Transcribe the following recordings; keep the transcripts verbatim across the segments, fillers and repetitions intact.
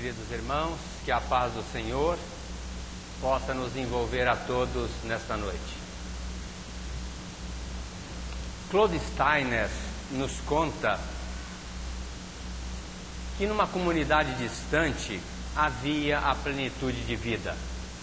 queridos irmãos, que a paz do Senhor possa nos envolver a todos nesta noite. Claude Steiner nos conta que numa comunidade distante havia a plenitude de vida.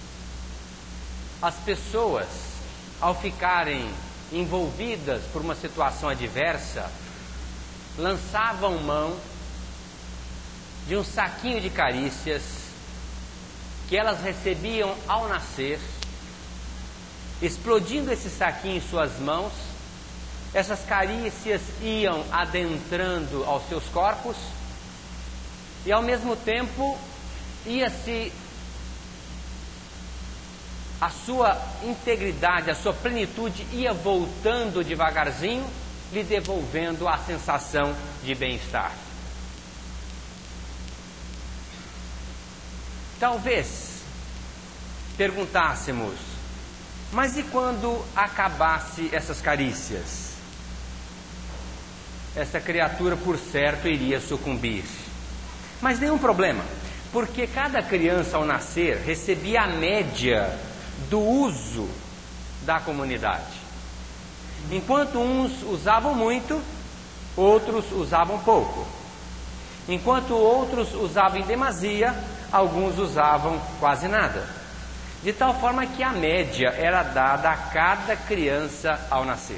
As pessoas, ao ficarem envolvidas por uma situação adversa, lançavam mão de um saquinho de carícias que elas recebiam ao nascer, explodindo esse saquinho em suas mãos. Essas carícias iam adentrando aos seus corpos e ao mesmo tempo ia-se a sua integridade, a sua plenitude ia voltando devagarzinho, lhe devolvendo a sensação de bem-estar. Talvez perguntássemos, mas e quando acabasse essas carícias? Essa criatura, por certo, iria sucumbir. Mas nenhum problema, porque cada criança ao nascer recebia a média do uso da comunidade. Enquanto uns usavam muito, outros usavam pouco. Enquanto outros usavam em demasia, alguns usavam quase nada. De tal forma que a média era dada a cada criança ao nascer.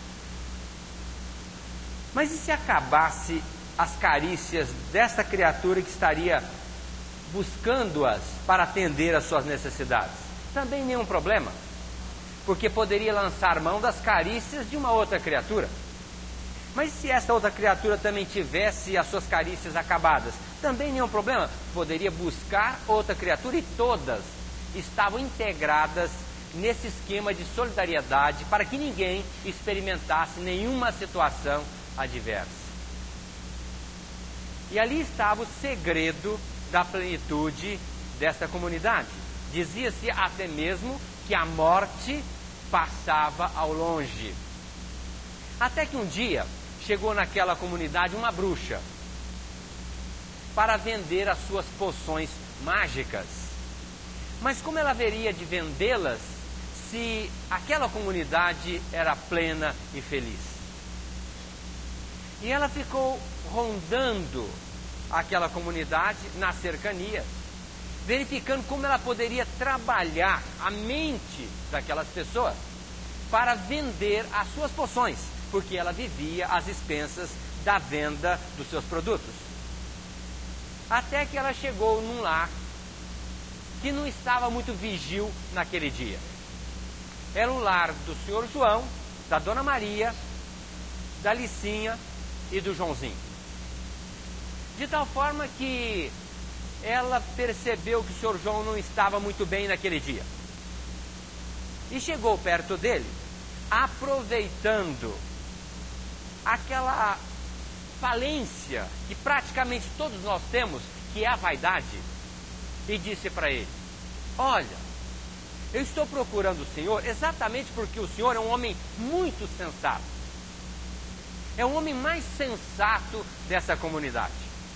Mas e se acabasse as carícias dessa criatura que estaria buscando-as para atender às suas necessidades? Também nenhum problema, porque poderia lançar mão das carícias de uma outra criatura. Mas se essa outra criatura também tivesse as suas carícias acabadas, também nenhum problema, poderia buscar outra criatura, e todas estavam integradas nesse esquema de solidariedade para que ninguém experimentasse nenhuma situação adversa. E ali estava o segredo da plenitude desta comunidade. Dizia-se até mesmo que a morte passava ao longe. Até que um dia chegou naquela comunidade uma bruxa para vender as suas poções mágicas. Mas como ela haveria de vendê-las se aquela comunidade era plena e feliz? E ela ficou rondando aquela comunidade nas cercanias, verificando como ela poderia trabalhar a mente daquelas pessoas para vender as suas poções, porque ela vivia às expensas da venda dos seus produtos. Até que ela chegou num lar que não estava muito vigil naquele dia. Era o lar do senhor João, da dona Maria, da Licinha e do Joãozinho. De tal forma que ela percebeu que o senhor João não estava muito bem naquele dia. E chegou perto dele, aproveitando aquela falência que praticamente todos nós temos, que é a vaidade, e disse para ele: olha, eu estou procurando o senhor exatamente porque o senhor é um homem muito sensato. É o homem mais sensato dessa comunidade.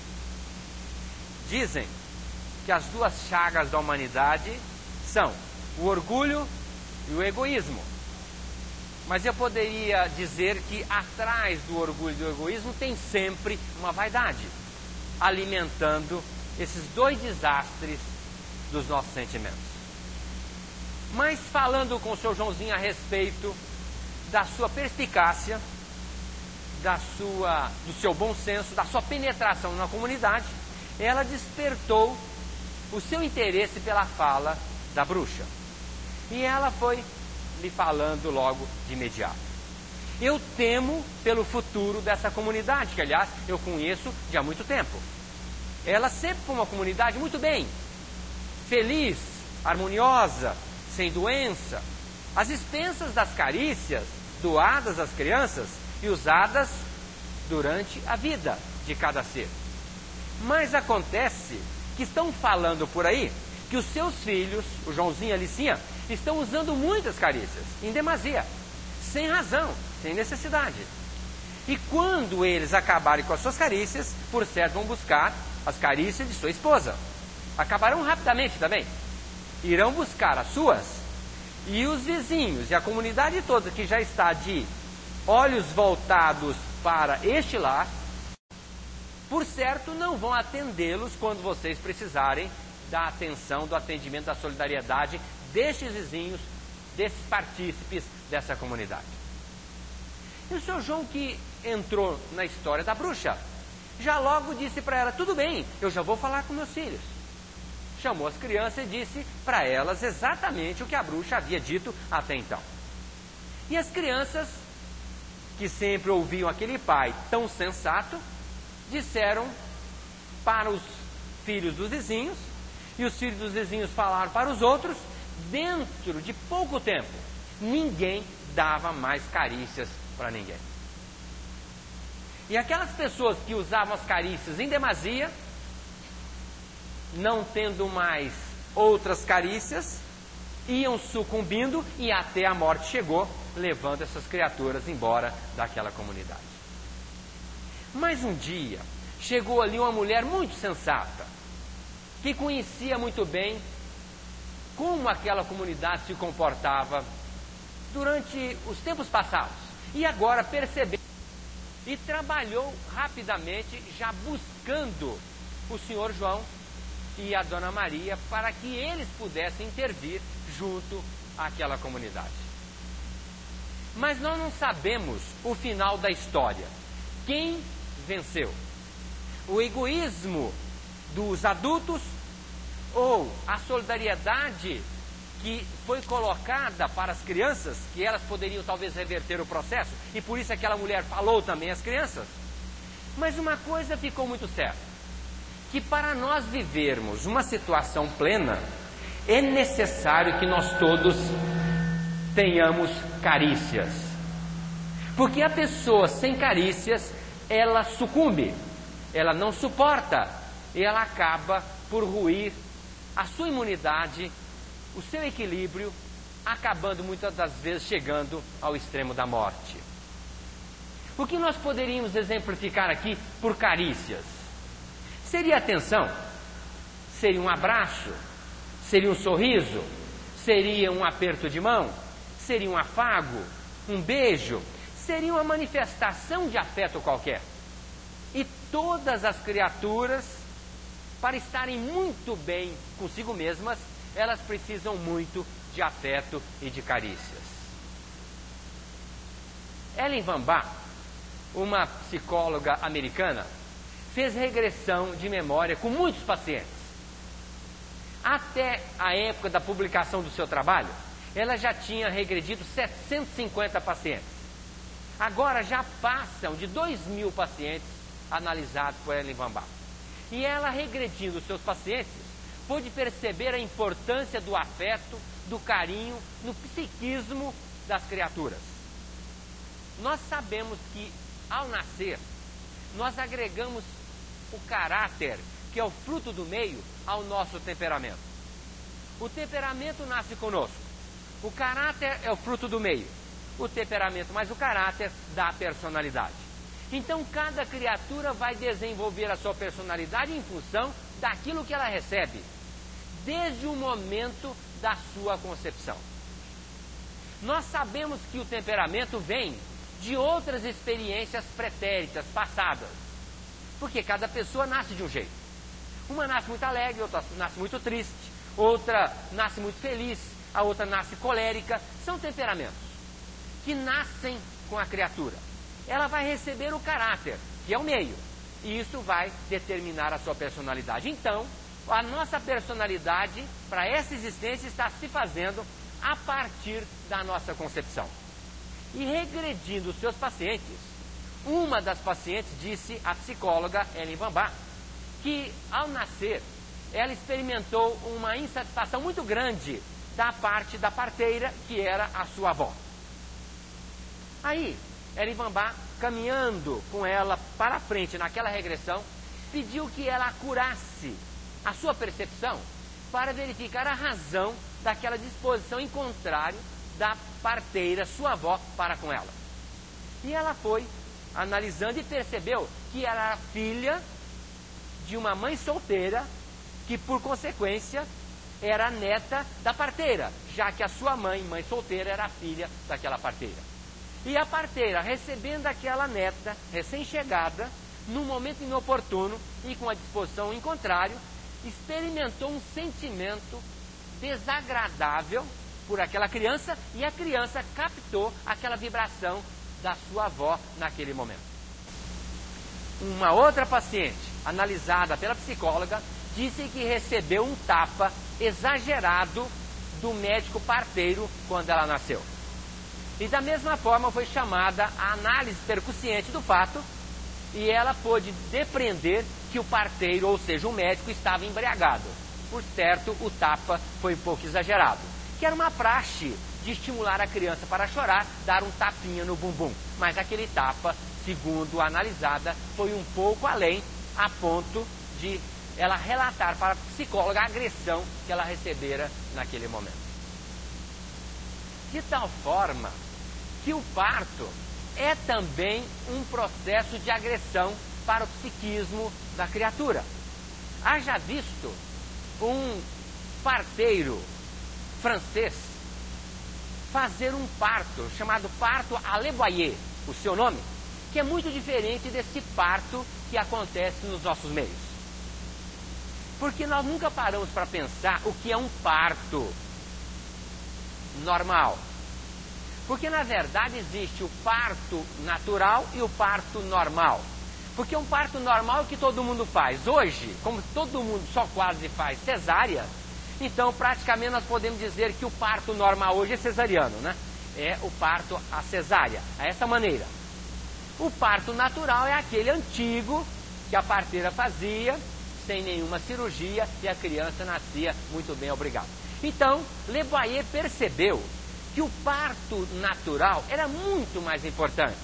Dizem que as duas chagas da humanidade são o orgulho e o egoísmo. Mas eu poderia dizer que atrás do orgulho e do egoísmo tem sempre uma vaidade, alimentando esses dois desastres dos nossos sentimentos. Mas falando com o seu Joãozinho a respeito da sua perspicácia, da sua, do seu bom senso, da sua penetração na comunidade, ela despertou o seu interesse pela fala da bruxa. E ela foi lhe falando logo de imediato: eu temo pelo futuro dessa comunidade, que aliás eu conheço de há muito tempo. Ela sempre foi uma comunidade muito bem, feliz, harmoniosa, sem doença, às expensas das carícias doadas às crianças e usadas durante a vida de cada ser. Mas acontece que estão falando por aí que os seus filhos, o Joãozinho e a Licinha, estão usando muitas carícias, em demasia, sem razão, sem necessidade. E quando eles acabarem com as suas carícias, por certo vão buscar as carícias de sua esposa. acabarão rapidamente também. Irão buscar as suas, e os vizinhos e a comunidade toda que já está de olhos voltados para este lar, por certo, não vão atendê-los quando vocês precisarem da atenção, do atendimento, da solidariedade destes vizinhos, desses partícipes dessa comunidade. E o senhor João, que entrou na história da bruxa, já logo disse para ela: tudo bem, eu já vou falar com meus filhos. Chamou as crianças e disse para elas exatamente o que a bruxa havia dito até então. E as crianças, que sempre ouviam aquele pai tão sensato, disseram para os filhos dos vizinhos, e os filhos dos vizinhos falaram para os outros. Dentro de pouco tempo, ninguém dava mais carícias para ninguém. E aquelas pessoas que usavam as carícias em demasia, não tendo mais outras carícias, iam sucumbindo, e até a morte chegou, levando essas criaturas embora daquela comunidade. Mas um dia, chegou ali uma mulher muito sensata, que conhecia muito bem como aquela comunidade se comportava durante os tempos passados, e agora percebeu, e trabalhou rapidamente, já buscando o senhor João e a dona Maria, para que eles pudessem intervir junto àquela comunidade. Mas nós não sabemos o final da história. Quem venceu? O egoísmo dos adultos ou a solidariedade que foi colocada para as crianças, que elas poderiam talvez reverter o processo, e por isso aquela mulher falou também às crianças? Mas uma coisa ficou muito certa, que para nós vivermos uma situação plena, é necessário que nós todos tenhamos carícias. Porque a pessoa sem carícias, ela sucumbe, ela não suporta, e ela acaba por ruir a sua imunidade, o seu equilíbrio, acabando muitas das vezes chegando ao extremo da morte. O que nós poderíamos exemplificar aqui por carícias? Seria atenção, seria um abraço, seria um sorriso, seria um aperto de mão, seria um afago, um beijo, seria uma manifestação de afeto qualquer. E todas as criaturas, para estarem muito bem consigo mesmas, elas precisam muito de afeto e de carícias. Ellen Van Baa, uma psicóloga americana, fez regressão de memória com muitos pacientes. Até a época da publicação do seu trabalho, ela já tinha regredido setecentos e cinquenta pacientes. Agora já passam de dois mil pacientes analisados por Ellen Van Baa. E ela, regredindo os seus pacientes, pôde perceber a importância do afeto, do carinho, no psiquismo das criaturas. Nós sabemos que, ao nascer, nós agregamos o caráter, que é o fruto do meio, ao nosso temperamento. O temperamento nasce conosco. O caráter é o fruto do meio. O temperamento mais o caráter dá a personalidade. Então, cada criatura vai desenvolver a sua personalidade em função daquilo que ela recebe, desde o momento da sua concepção. Nós sabemos que o temperamento vem de outras experiências pretéritas, passadas, porque cada pessoa nasce de um jeito. Uma nasce muito alegre, outra nasce muito triste, outra nasce muito feliz, a outra nasce colérica. São temperamentos que nascem com a criatura. Ela vai receber o caráter, que é o meio, e isso vai determinar a sua personalidade. Então, a nossa personalidade, para essa existência, está se fazendo a partir da nossa concepção. E regredindo os seus pacientes, uma das pacientes disse à psicóloga Ellen Van Baa que, ao nascer, ela experimentou uma insatisfação muito grande da parte da parteira, que era a sua avó. Aí, Ellen Van Baa, caminhando com ela para frente naquela regressão, pediu que ela curasse a sua percepção para verificar a razão daquela disposição em contrário da parteira, sua avó, para com ela. E ela foi analisando e percebeu que ela era filha de uma mãe solteira que por consequência era a neta da parteira, já que a sua mãe, mãe solteira, era a filha daquela parteira. E a parteira, recebendo aquela neta recém-chegada, num momento inoportuno e com a disposição em contrário, experimentou um sentimento desagradável por aquela criança, e a criança captou aquela vibração da sua avó naquele momento. Uma outra paciente, analisada pela psicóloga, disse que recebeu um tapa exagerado do médico parteiro quando ela nasceu. E da mesma forma foi chamada a análise percussiente do fato, e ela pôde depreender que o parteiro, ou seja, o médico, estava embriagado. Por certo, o tapa foi um pouco exagerado, que era uma praxe de estimular a criança para chorar, dar um tapinha no bumbum. Mas aquele tapa, segundo a analisada, foi um pouco além, a ponto de ela relatar para a psicóloga a agressão que ela recebera naquele momento. De tal forma que o parto é também um processo de agressão para o psiquismo da criatura. Haja visto um parteiro francês fazer um parto chamado parto à Le Boyer, o seu nome, que é muito diferente desse parto que acontece nos nossos meios. Porque nós nunca paramos para pensar o que é um parto normal. Porque na verdade existe o parto natural e o parto normal. Porque um parto normal é o que todo mundo faz. Hoje, como todo mundo só quase faz cesárea, então praticamente nós podemos dizer que o parto normal hoje é cesariano, né? É o parto à cesárea, é essa maneira. O parto natural é aquele antigo que a parteira fazia, sem nenhuma cirurgia, e a criança nascia muito bem, obrigado. Então, Le Boyer percebeu que o parto natural era muito mais importante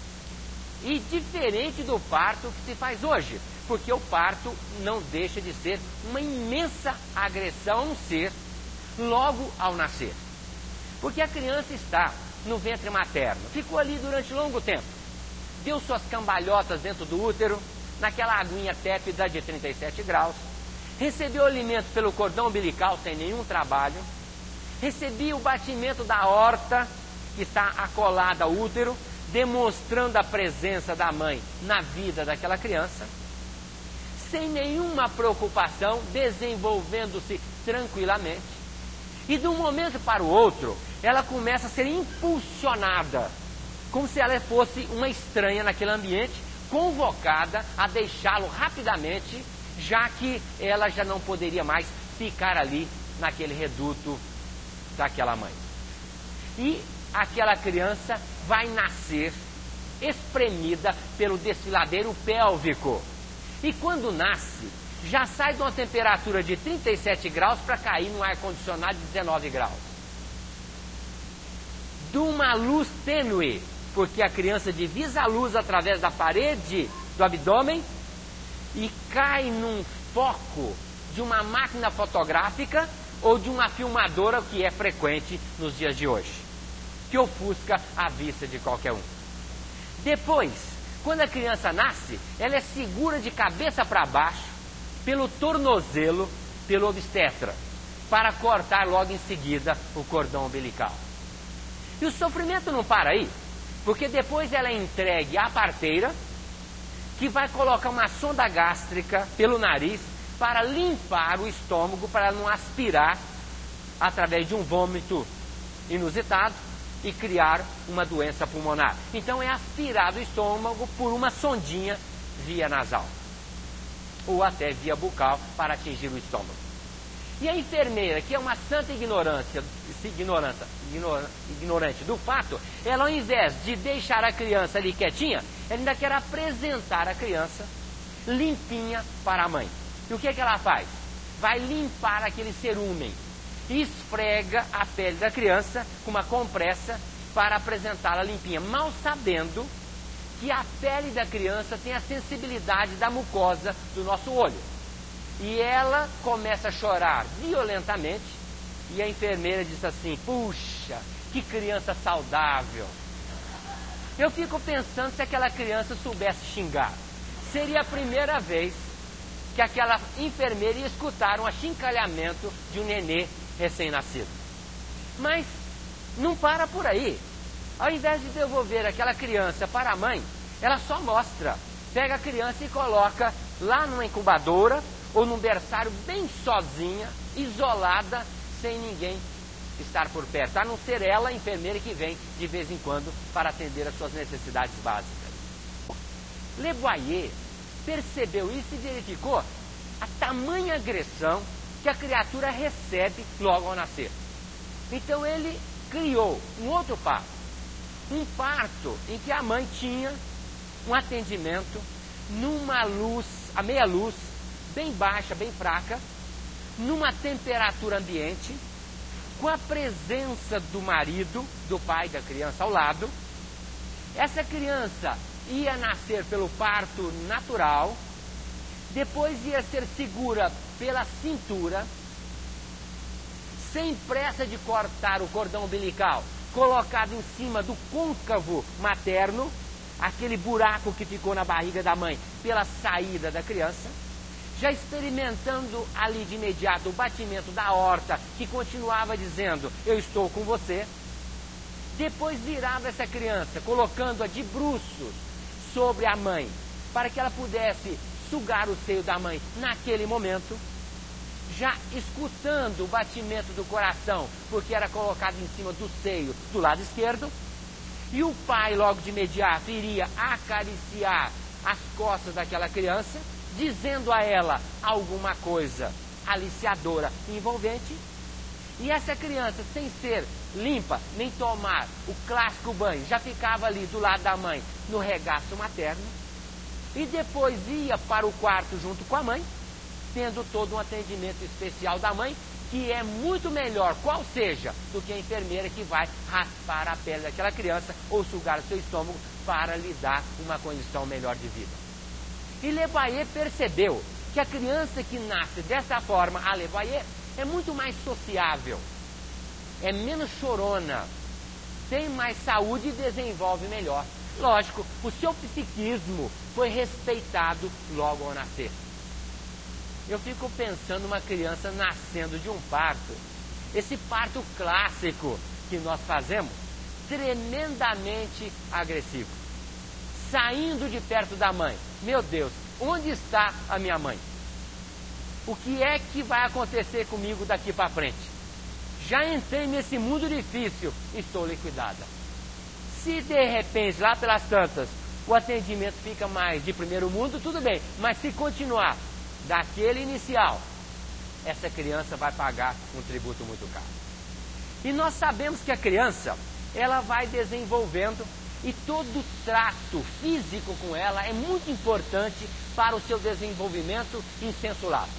e diferente do parto que se faz hoje, porque o parto não deixa de ser uma imensa agressão a um ser logo ao nascer. Porque a criança está no ventre materno, ficou ali durante longo tempo, deu suas cambalhotas dentro do útero, naquela aguinha tépida de trinta e sete graus, recebeu alimento pelo cordão umbilical sem nenhum trabalho, recebia o batimento da aorta que está acolada ao útero, demonstrando a presença da mãe na vida daquela criança, sem nenhuma preocupação, desenvolvendo-se tranquilamente. E de um momento para o outro, ela começa a ser impulsionada, como se ela fosse uma estranha naquele ambiente, convocada a deixá-lo rapidamente, já que ela já não poderia mais ficar ali naquele reduto daquela mãe. E aquela criança vai nascer espremida pelo desfiladeiro pélvico. E quando nasce, já sai de uma temperatura de trinta e sete graus para cair num ar-condicionado de dezenove graus. De uma luz tênue, porque a criança divisa a luz através da parede do abdômen e cai num foco de uma máquina fotográfica ou de uma filmadora, que é frequente nos dias de hoje, que ofusca a vista de qualquer um. Depois, quando a criança nasce, ela é segura de cabeça para baixo, pelo tornozelo, pelo obstetra, para cortar logo em seguida o cordão umbilical. E o sofrimento não para aí, porque depois ela é entregue à parteira, que vai colocar uma sonda gástrica pelo nariz para limpar o estômago, para não aspirar através de um vômito inusitado e criar uma doença pulmonar. Então é aspirado o estômago por uma sondinha via nasal ou até via bucal para atingir o estômago. E a enfermeira, que é uma santa ignorância, ignorante, ignorante do fato, ela, ao invés de deixar a criança ali quietinha, ela ainda quer apresentar a criança limpinha para a mãe. E o que é que ela faz? Vai limpar aquele cerúmen e esfrega a pele da criança com uma compressa para apresentá-la limpinha, mal sabendo que a pele da criança tem a sensibilidade da mucosa do nosso olho. E ela começa a chorar violentamente e a enfermeira diz assim: puxa, que criança saudável. Eu fico pensando se aquela criança soubesse xingar. Seria a primeira vez que aquela enfermeira ia escutar um achincalhamento de um nenê recém-nascido. Mas não para por aí. Ao invés de devolver aquela criança para a mãe, ela só mostra. Pega a criança e coloca lá numa incubadora ou num berçário bem sozinha, isolada, sem ninguém estar por perto, a não ser ela, a enfermeira, que vem de vez em quando para atender as suas necessidades básicas. Le Boyer percebeu isso e verificou a tamanha agressão que a criatura recebe logo ao nascer. Então ele criou um outro parto, um parto em que a mãe tinha um atendimento numa luz, a meia luz, bem baixa, bem fraca, numa temperatura ambiente, com a presença do marido, do pai da criança ao lado. Essa criança ia nascer pelo parto natural, depois ia ser segura pela cintura, sem pressa de cortar o cordão umbilical, colocado em cima do côncavo materno, aquele buraco que ficou na barriga da mãe pela saída da criança, já experimentando ali de imediato o batimento da aorta, que continuava dizendo, eu estou com você. Depois virava essa criança, colocando-a de bruços sobre a mãe, para que ela pudesse sugar o seio da mãe naquele momento, já escutando o batimento do coração, porque era colocado em cima do seio do lado esquerdo, e o pai logo de imediato iria acariciar as costas daquela criança, dizendo a ela alguma coisa aliciadora e envolvente, e essa criança, sem ser limpa, nem tomar o clássico banho, já ficava ali do lado da mãe, no regaço materno, e depois ia para o quarto junto com a mãe, tendo todo um atendimento especial da mãe, que é muito melhor, qual seja, do que a enfermeira que vai raspar a pele daquela criança ou sugar o seu estômago para lhe dar uma condição melhor de vida. E Le Boyer percebeu que a criança que nasce dessa forma, a Le Boyer, é muito mais sociável, é menos chorona, tem mais saúde e desenvolve melhor. Lógico, o seu psiquismo foi respeitado logo ao nascer. Eu fico pensando uma criança nascendo de um parto, esse parto clássico que nós fazemos, tremendamente agressivo, saindo de perto da mãe. Meu Deus, onde está a minha mãe? O que é que vai acontecer comigo daqui para frente? Já entrei nesse mundo difícil, estou liquidada. Se de repente, lá pelas tantas, o atendimento fica mais de primeiro mundo, tudo bem. Mas se continuar daquele inicial, essa criança vai pagar um tributo muito caro. E nós sabemos que a criança, ela vai desenvolvendo, e todo trato físico com ela é muito importante para o seu desenvolvimento em senso lato.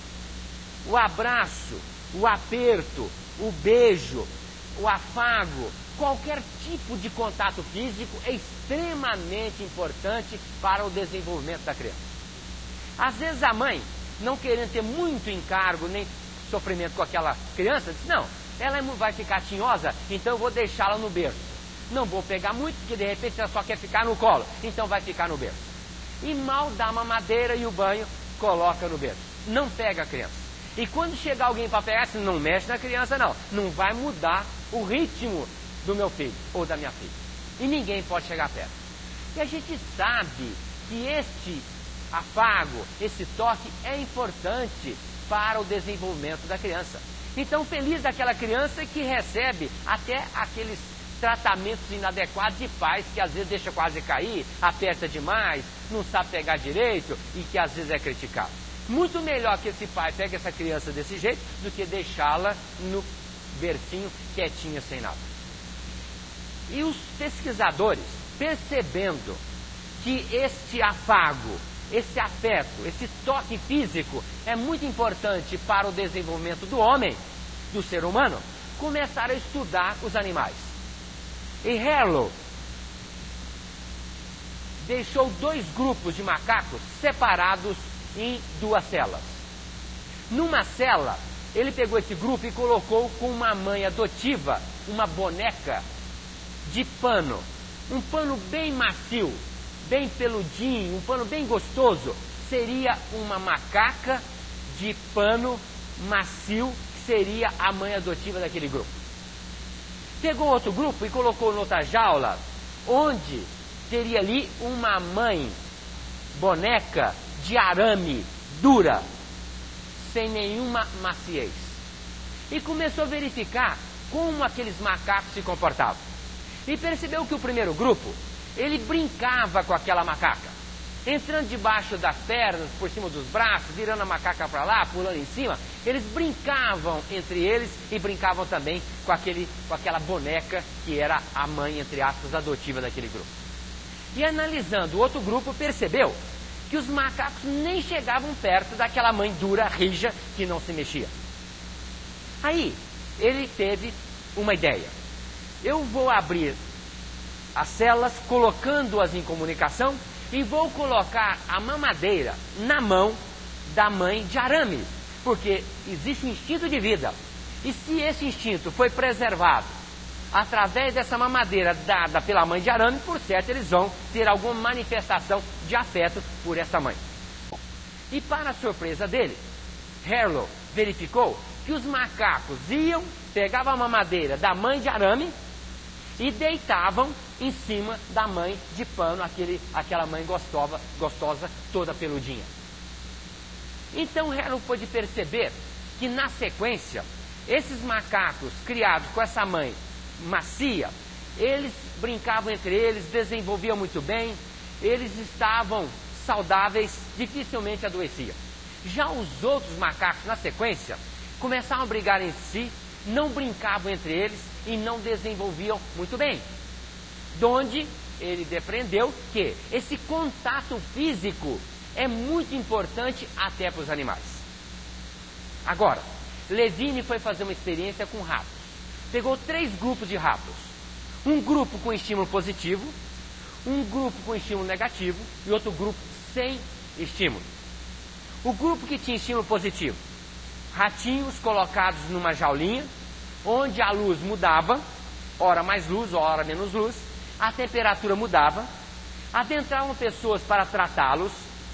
O abraço, o aperto, o beijo, o afago, qualquer tipo de contato físico é extremamente importante para o desenvolvimento da criança. Às vezes a mãe, não querendo ter muito encargo nem sofrimento com aquela criança, diz, não, ela vai ficar tinhosa, então eu vou deixá-la no berço. Não vou pegar muito, porque de repente ela só quer ficar no colo, então vai ficar no berço. E mal dá a mamadeira e o banho, coloca no berço. Não pega a criança. E quando chegar alguém para pegar, assim, não mexe na criança não, não vai mudar o ritmo do meu filho ou da minha filha. E ninguém pode chegar perto. E a gente sabe que este afago, esse toque é importante para o desenvolvimento da criança. Então, feliz daquela criança que recebe até aqueles tratamentos inadequados de pais que às vezes deixa quase cair, aperta demais, não sabe pegar direito e que às vezes é criticado. Muito melhor que esse pai pegue essa criança desse jeito do que deixá-la no bercinho quietinha sem nada. E os pesquisadores, percebendo que este afago, esse afeto, esse toque físico é muito importante para o desenvolvimento do homem, do ser humano, começaram a estudar os animais. E Harlow deixou dois grupos de macacos separados em duas celas. Numa cela, ele pegou esse grupo e colocou com uma mãe adotiva, uma boneca de pano, um pano bem macio, bem peludinho, um pano bem gostoso, seria uma macaca de pano macio, que seria a mãe adotiva daquele grupo. Pegou outro grupo e colocou noutra jaula, onde teria ali uma mãe boneca de arame, dura, sem nenhuma maciez. E começou a verificar como aqueles macacos se comportavam. E percebeu que o primeiro grupo, ele brincava com aquela macaca, entrando debaixo das pernas, por cima dos braços, virando a macaca para lá, pulando em cima. Eles brincavam entre eles e brincavam também com, aquele, com aquela boneca que era a mãe, entre aspas, adotiva daquele grupo. E analisando o outro grupo, percebeu que os macacos nem chegavam perto daquela mãe dura, rija, que não se mexia. Aí, ele teve uma ideia. Eu vou abrir as células, colocando-as em comunicação, e vou colocar a mamadeira na mão da mãe de arame, porque existe um instinto de vida. E se esse instinto foi preservado através dessa mamadeira dada pela mãe de arame, por certo eles vão ter alguma manifestação de afeto por essa mãe. E para a surpresa dele, Harlow verificou que os macacos iam, pegavam a mamadeira da mãe de arame e deitavam em cima da mãe de pano, aquele, aquela mãe gostosa, gostosa, toda peludinha. Então Harlow pôde perceber que na sequência, esses macacos criados com essa mãe macia, eles brincavam entre eles, desenvolviam muito bem, eles estavam saudáveis, dificilmente adoeciam. Já os outros macacos na sequência começaram a brigar entre si, não brincavam entre eles e não desenvolviam muito bem. Donde ele depreendeu que esse contato físico é muito importante até para os animais. Agora, Levine foi fazer uma experiência com ratos. Pegou três grupos de ratos. Um grupo com estímulo positivo, um grupo com estímulo negativo e outro grupo sem estímulo. O grupo que tinha estímulo positivo, ratinhos colocados numa jaulinha, onde a luz mudava, hora mais luz, hora menos luz, a temperatura mudava, adentravam pessoas para tratá-los,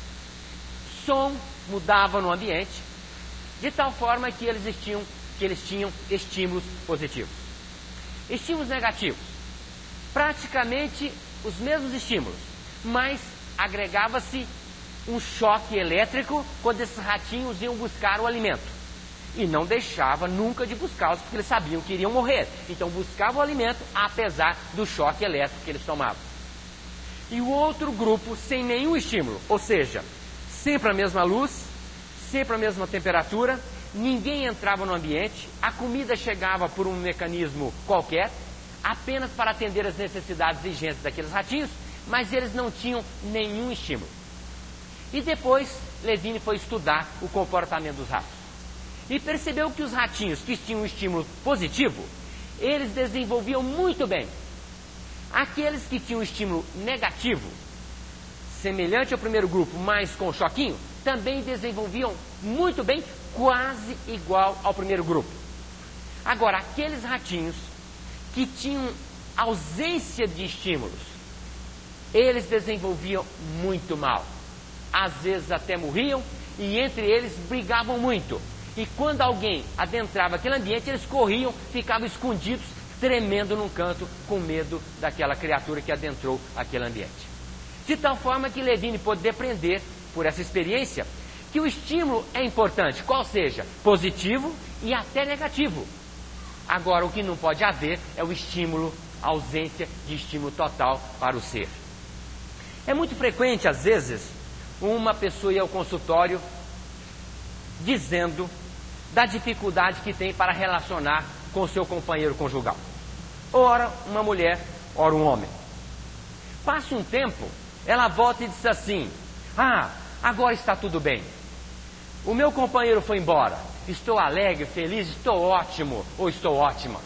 som mudava no ambiente, de tal forma que eles tinham, que eles tinham estímulos positivos. Estímulos negativos, praticamente os mesmos estímulos, mas agregava-se um choque elétrico quando esses ratinhos iam buscar o alimento. E não deixava nunca de buscá-los, porque eles sabiam que iriam morrer. Então buscavam o alimento, apesar do choque elétrico que eles tomavam. E o outro grupo sem nenhum estímulo, ou seja, sempre a mesma luz, sempre a mesma temperatura, ninguém entrava no ambiente, a comida chegava por um mecanismo qualquer, apenas para atender as necessidades e higiênicas daqueles ratinhos, mas eles não tinham nenhum estímulo. E depois, Levine foi estudar o comportamento dos ratos. E percebeu que os ratinhos que tinham um estímulo positivo, eles desenvolviam muito bem. Aqueles que tinham um estímulo negativo, semelhante ao primeiro grupo, mas com choquinho, também desenvolviam muito bem, quase igual ao primeiro grupo. Agora, aqueles ratinhos que tinham ausência de estímulos, eles desenvolviam muito mal. Às vezes até morriam e entre eles brigavam muito. E quando alguém adentrava aquele ambiente, eles corriam, ficavam escondidos, tremendo num canto, com medo daquela criatura que adentrou aquele ambiente. De tal forma que Levine pôde depreender, por essa experiência, que o estímulo é importante, qual seja, positivo e até negativo. Agora, o que não pode haver é o estímulo, a ausência de estímulo total para o ser. É muito frequente, às vezes, uma pessoa ir ao consultório dizendo da dificuldade que tem para relacionar com o seu companheiro conjugal. Ora uma mulher, ora um homem. Passa um tempo, ela volta e diz assim: ah, agora está tudo bem. O meu companheiro foi embora. Estou alegre, feliz, estou ótimo ou estou ótima.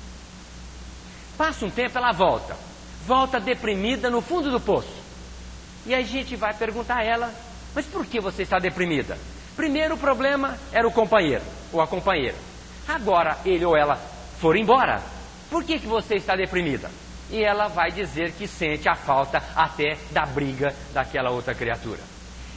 Passa um tempo, ela volta. Volta deprimida no fundo do poço. E a gente vai perguntar a ela: mas por que você está deprimida? Primeiro o problema era o companheiro ou a companheira. Agora ele ou ela foram embora. Por que que você está deprimida? E ela vai dizer que sente a falta até da briga daquela outra criatura.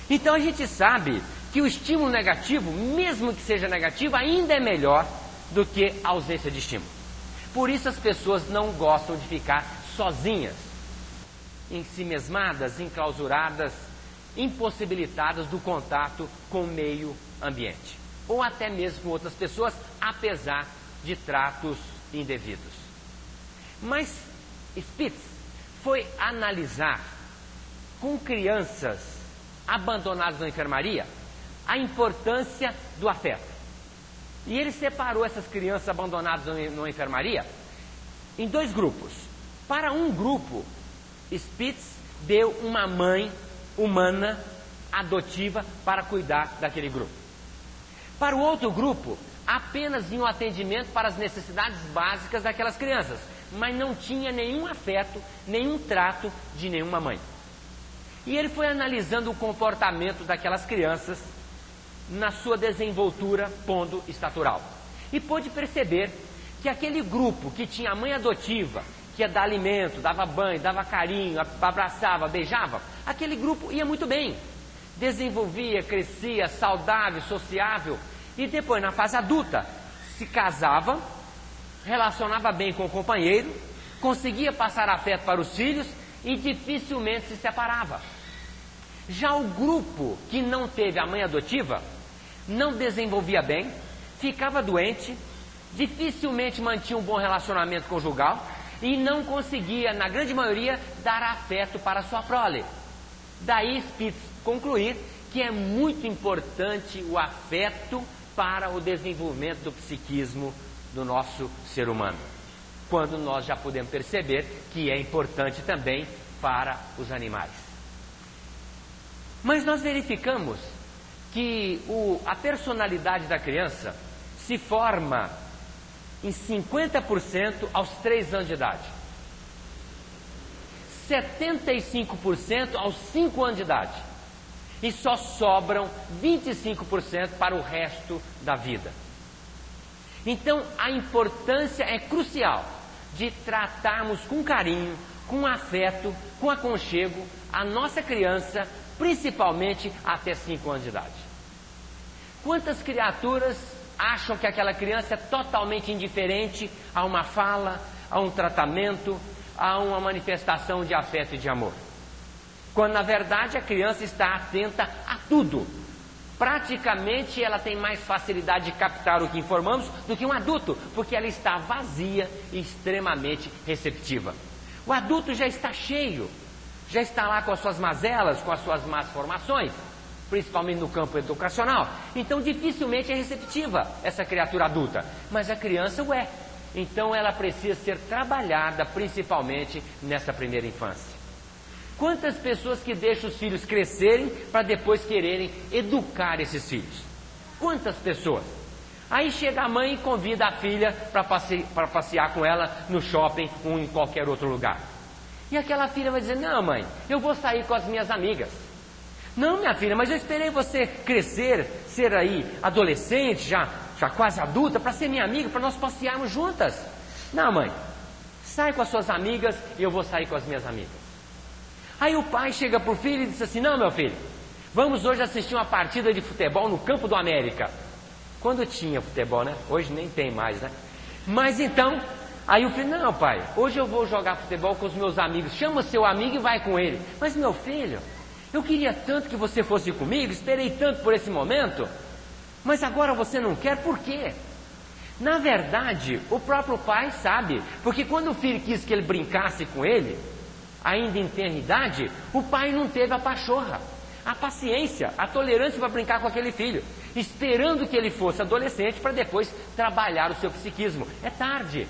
Então a gente sabe que o estímulo negativo, mesmo que seja negativo, ainda é melhor do que a ausência de estímulo. Por isso as pessoas não gostam de ficar sozinhas, ensimesmadas, enclausuradas, impossibilitadas do contato com o meio ambiente, ou até mesmo com outras pessoas, apesar de tratos indevidos. Mas Spitz foi analisar com crianças abandonadas na enfermaria a importância do afeto. E ele separou essas crianças abandonadas na enfermaria em dois grupos. Para um grupo, Spitz deu uma mãe humana, adotiva, para cuidar daquele grupo. Para o outro grupo, apenas vinha um atendimento para as necessidades básicas daquelas crianças, mas não tinha nenhum afeto, nenhum trato de nenhuma mãe. E ele foi analisando o comportamento daquelas crianças na sua desenvoltura pondo-estatural. E pôde perceber que aquele grupo que tinha a mãe adotiva, que ia dar alimento, dava banho, dava carinho, abraçava, beijava, aquele grupo ia muito bem. Desenvolvia, crescia, saudável, sociável. E depois, na fase adulta, se casava, relacionava bem com o companheiro, conseguia passar afeto para os filhos e dificilmente se separava. Já o grupo que não teve a mãe adotiva, não desenvolvia bem, ficava doente, dificilmente mantinha um bom relacionamento conjugal e não conseguia, na grande maioria, dar afeto para sua prole. Daí Spitz concluir que é muito importante o afeto para o desenvolvimento do psiquismo do nosso ser humano, quando nós já podemos perceber que é importante também para os animais. Mas nós verificamos que o, a personalidade da criança se forma em cinquenta por cento aos três anos de idade, setenta e cinco por cento aos cinco anos de idade, e só sobram vinte e cinco por cento para o resto da vida. Então a importância é crucial de tratarmos com carinho, com afeto, com aconchego a nossa criança, principalmente até cinco anos de idade. Quantas criaturas acham que aquela criança é totalmente indiferente a uma fala, a um tratamento, a uma manifestação de afeto e de amor? Quando na verdade a criança está atenta a tudo. Praticamente ela tem mais facilidade de captar o que informamos do que um adulto, porque ela está vazia e extremamente receptiva. O adulto já está cheio, já está lá com as suas mazelas, com as suas más formações, principalmente no campo educacional. Então dificilmente é receptiva essa criatura adulta, mas a criança o é. Então ela precisa ser trabalhada principalmente nessa primeira infância. Quantas pessoas que deixam os filhos crescerem para depois quererem educar esses filhos? Quantas pessoas? Aí chega a mãe e convida a filha para passe- para passear com ela no shopping ou em qualquer outro lugar. E aquela filha vai dizer: não, mãe, eu vou sair com as minhas amigas. Não, minha filha, mas eu esperei você crescer, ser aí adolescente, já, já quase adulta, para ser minha amiga, para nós passearmos juntas. Não, mãe, sai com as suas amigas e eu vou sair com as minhas amigas. Aí o pai chega para o filho e diz assim: não, meu filho, vamos hoje assistir uma partida de futebol no Campo do América. Quando tinha futebol, né? Hoje nem tem mais, né? Mas então, aí o filho: não, pai, hoje eu vou jogar futebol com os meus amigos. Chama seu amigo e vai com ele. Mas meu filho, eu queria tanto que você fosse comigo, esperei tanto por esse momento, mas agora você não quer, por quê? Na verdade, o próprio pai sabe, porque quando o filho quis que ele brincasse com ele, ainda em tenra idade, o pai não teve a pachorra, a paciência, a tolerância para brincar com aquele filho, esperando que ele fosse adolescente para depois trabalhar o seu psiquismo. É tarde.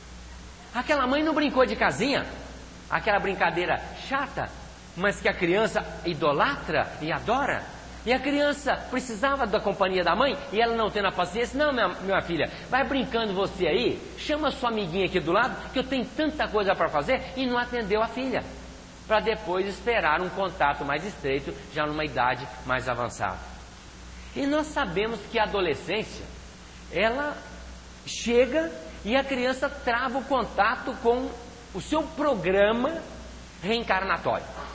Aquela mãe não brincou de casinha, aquela brincadeira chata, mas que a criança idolatra e adora. E a criança precisava da companhia da mãe, e ela não tendo a paciência: não, minha, minha filha, vai brincando você aí, chama sua amiguinha aqui do lado, que eu tenho tanta coisa para fazer, e não atendeu a filha, para depois esperar um contato mais estreito, já numa idade mais avançada. E nós sabemos que a adolescência, ela chega e a criança trava o contato com o seu programa reencarnatório.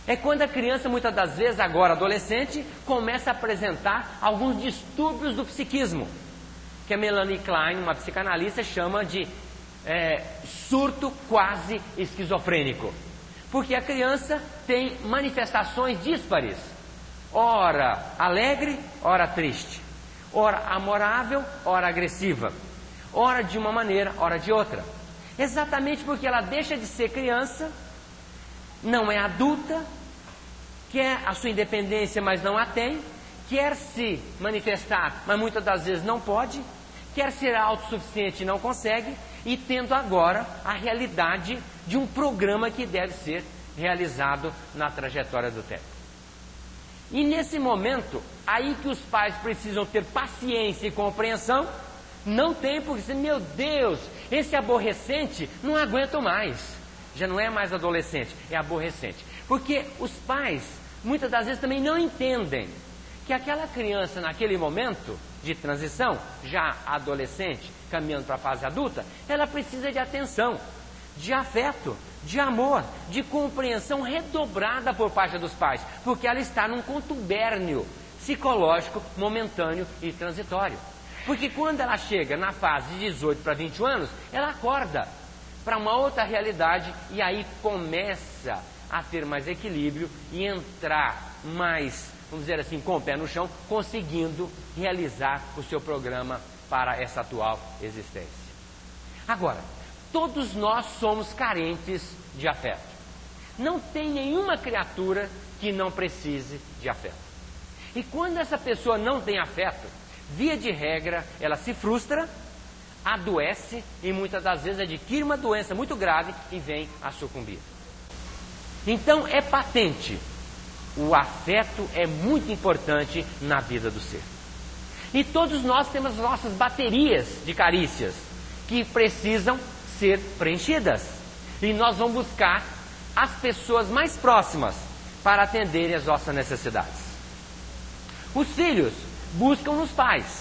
É quando a criança, muitas das vezes, agora adolescente, começa a apresentar alguns distúrbios do psiquismo, que a Melanie Klein, uma psicanalista, chama de é, surto quase esquizofrênico. Porque a criança tem manifestações díspares, ora alegre, ora triste, ora amorável, ora agressiva, ora de uma maneira, ora de outra. Exatamente porque ela deixa de ser criança, não é adulta, quer a sua independência, mas não a tem, quer se manifestar, mas muitas das vezes não pode, quer ser autossuficiente e não consegue, e tendo agora a realidade de um programa que deve ser realizado na trajetória do tempo. E nesse momento, aí que os pais precisam ter paciência e compreensão, não tem, porque, meu Deus, esse aborrecente não aguento mais. Já não é mais adolescente, é aborrecente. Porque os pais, muitas das vezes, também não entendem que aquela criança, naquele momento de transição, já adolescente, caminhando para a fase adulta, ela precisa de atenção, de afeto, de amor, de compreensão redobrada por parte dos pais, porque ela está num contubérnio psicológico momentâneo e transitório. Porque quando ela chega na fase de dezoito para vinte anos, ela acorda para uma outra realidade e aí começa a ter mais equilíbrio e entrar mais, vamos dizer assim, com o pé no chão, conseguindo realizar o seu programa para essa atual existência. Agora, todos nós somos carentes de afeto. Não tem nenhuma criatura que não precise de afeto. E quando essa pessoa não tem afeto, via de regra, ela se frustra, adoece e muitas das vezes adquire uma doença muito grave e vem a sucumbir. Então é patente, o afeto é muito importante na vida do ser. E todos nós temos nossas baterias de carícias que precisam ser preenchidas. E nós vamos buscar as pessoas mais próximas para atenderem as nossas necessidades. Os filhos buscam nos pais.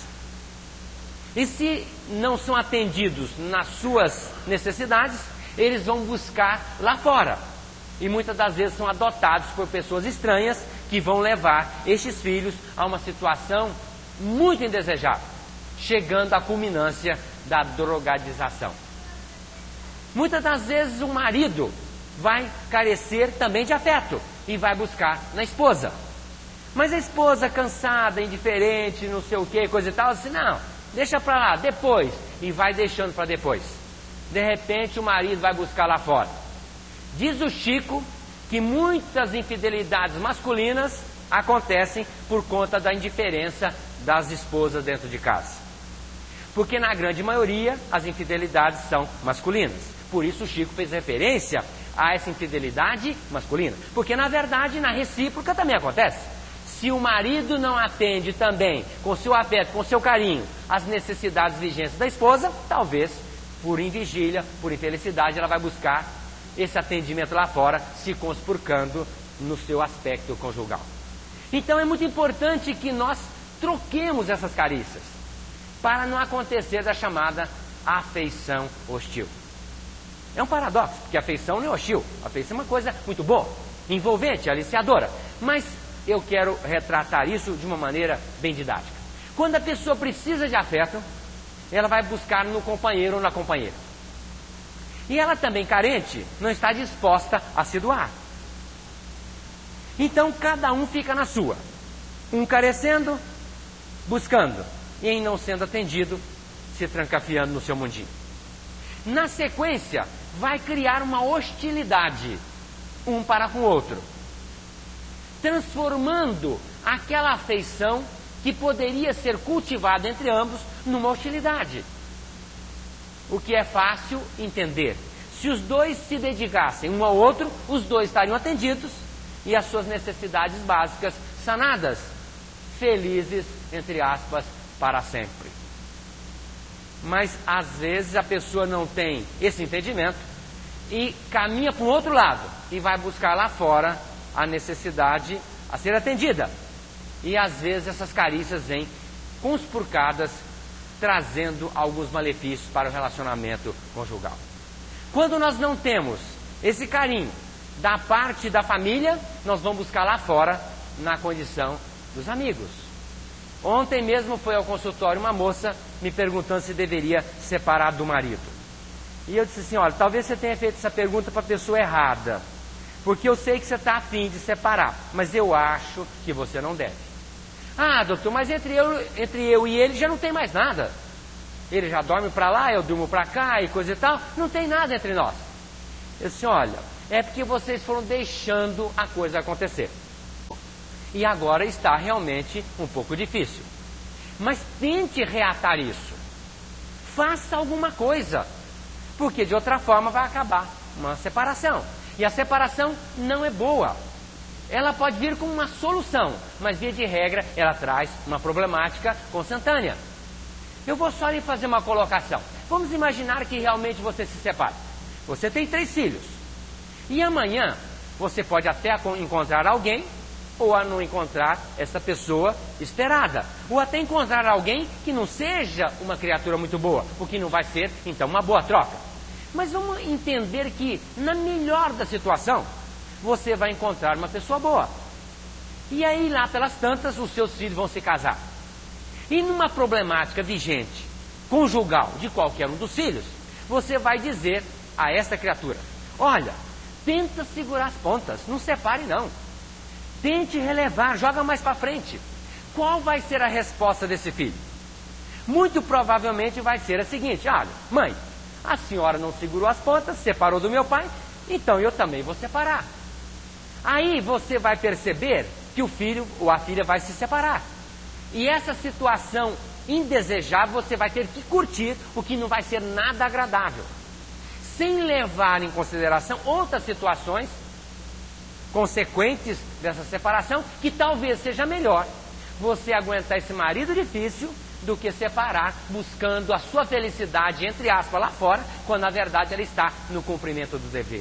E se não são atendidos nas suas necessidades, eles vão buscar lá fora. E muitas das vezes são adotados por pessoas estranhas que vão levar estes filhos a uma situação muito indesejável, chegando à culminância da drogadização. Muitas das vezes o marido vai carecer também de afeto e vai buscar na esposa. Mas a esposa cansada, indiferente, não sei o que, coisa e tal, assim, não, deixa pra lá, depois, e vai deixando para depois. De repente o marido vai buscar lá fora. Diz o Chico que muitas infidelidades masculinas acontecem por conta da indiferença das esposas dentro de casa. Porque na grande maioria as infidelidades são masculinas. Por isso o Chico fez referência a essa infidelidade masculina. Porque na verdade, na recíproca também acontece. Se o marido não atende também com seu afeto, com seu carinho, as necessidades vigentes da esposa, talvez por invigília, por infelicidade, ela vai buscar esse atendimento lá fora, se conspurcando no seu aspecto conjugal. Então é muito importante que nós troquemos essas carícias, para não acontecer da chamada afeição hostil. É um paradoxo, porque a afeição não é hostil, a afeição é uma coisa muito boa, envolvente, aliciadora, mas eu quero retratar isso de uma maneira bem didática. Quando a pessoa precisa de afeto, ela vai buscar no companheiro ou na companheira. E ela também carente, não está disposta a se doar. Então cada um fica na sua, um carecendo, buscando, e em não sendo atendido, se trancafiando no seu mundinho. Na sequência, vai criar uma hostilidade, um para com o outro, transformando aquela afeição que poderia ser cultivada entre ambos numa hostilidade. O que é fácil entender. Se os dois se dedicassem um ao outro, os dois estariam atendidos e as suas necessidades básicas sanadas, felizes, entre aspas, para sempre. Mas às vezes a pessoa não tem esse entendimento e caminha para o outro lado e vai buscar lá fora a necessidade a ser atendida. E às vezes essas carícias vêm conspurcadas, trazendo alguns malefícios para o relacionamento conjugal. Quando nós não temos esse carinho, da parte da família, nós vamos buscar lá fora, na condição dos amigos. Ontem mesmo foi ao consultório uma moça me perguntando se deveria separar do marido. E eu disse assim, olha, talvez você tenha feito essa pergunta para a pessoa errada, porque eu sei que você está afim de separar, mas eu acho que você não deve. Ah, doutor, mas entre eu, entre eu e ele já não tem mais nada. Ele já dorme para lá, eu durmo para cá e coisa e tal, não tem nada entre nós. Eu disse, olha, é porque vocês foram deixando a coisa acontecer. E agora está realmente um pouco difícil. Mas tente reatar isso. Faça alguma coisa. Porque de outra forma vai acabar uma separação. E a separação não é boa. Ela pode vir com uma solução, mas via de regra ela traz uma problemática consentânea. Eu vou só lhe fazer uma colocação. Vamos imaginar que realmente você se separa. Você tem três filhos. E amanhã você pode até encontrar alguém, ou a não encontrar essa pessoa esperada, ou até encontrar alguém que não seja uma criatura muito boa, o que não vai ser, então, uma boa troca. Mas vamos entender que, na melhor da situação, você vai encontrar uma pessoa boa. E aí, lá pelas tantas, os seus filhos vão se casar. E numa problemática vigente, conjugal, de qualquer um dos filhos, você vai dizer a esta criatura, olha, tenta segurar as pontas, não separe não. Tente relevar, joga mais para frente. Qual vai ser a resposta desse filho? Muito provavelmente vai ser a seguinte, olha, mãe, a senhora não segurou as pontas, separou do meu pai, então eu também vou separar. Aí você vai perceber que o filho ou a filha vai se separar. E essa situação indesejável você vai ter que curtir, o que não vai ser nada agradável. Sem levar em consideração outras situações consequentes dessa separação, que talvez seja melhor você aguentar esse marido difícil do que separar, buscando a sua felicidade, entre aspas, lá fora, quando na verdade ela está no cumprimento dos deveres.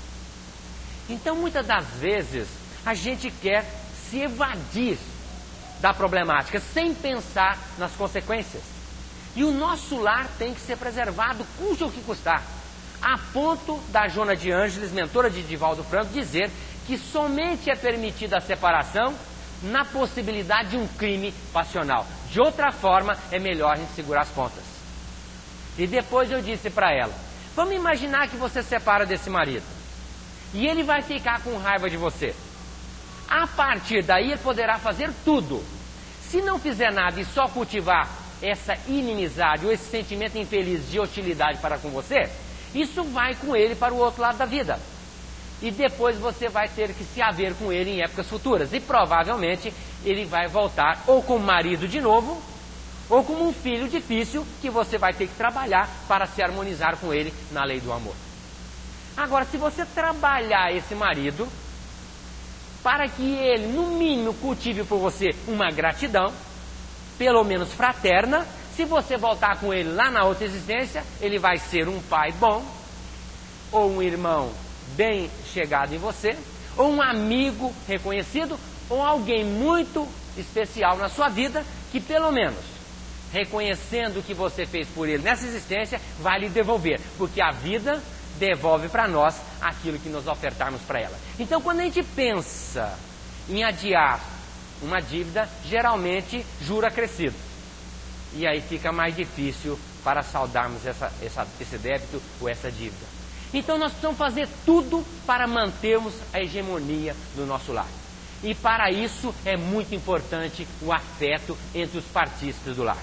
Então, muitas das vezes, a gente quer se evadir da problemática, sem pensar nas consequências. E o nosso lar tem que ser preservado, custe o que custar. A ponto da Joana de Ângeles, mentora de Divaldo Franco, dizer que somente é permitida a separação na possibilidade de um crime passional. De outra forma, é melhor a gente segurar as pontas. E depois eu disse para ela, vamos imaginar que você separa desse marido. E ele vai ficar com raiva de você. A partir daí, ele poderá fazer tudo. Se não fizer nada e só cultivar essa inimizade ou esse sentimento infeliz de hostilidade para com você, isso vai com ele para o outro lado da vida. E depois você vai ter que se haver com ele em épocas futuras. E provavelmente ele vai voltar ou como marido de novo, ou como um filho difícil que você vai ter que trabalhar para se harmonizar com ele na lei do amor. Agora, se você trabalhar esse marido para que ele, no mínimo, cultive por você uma gratidão, pelo menos fraterna, se você voltar com ele lá na outra existência, ele vai ser um pai bom, ou um irmão bem chegado em você, ou um amigo reconhecido, ou alguém muito especial na sua vida, que pelo menos, reconhecendo o que você fez por ele nessa existência, vai lhe devolver, porque a vida devolve para nós aquilo que nós ofertarmos para ela. Então, quando a gente pensa em adiar uma dívida, geralmente juro acrescido. E aí fica mais difícil para saldarmos essa, essa, esse débito ou essa dívida. Então nós precisamos fazer tudo para mantermos a hegemonia do nosso lar. E para isso é muito importante o afeto entre os partícipes do lar.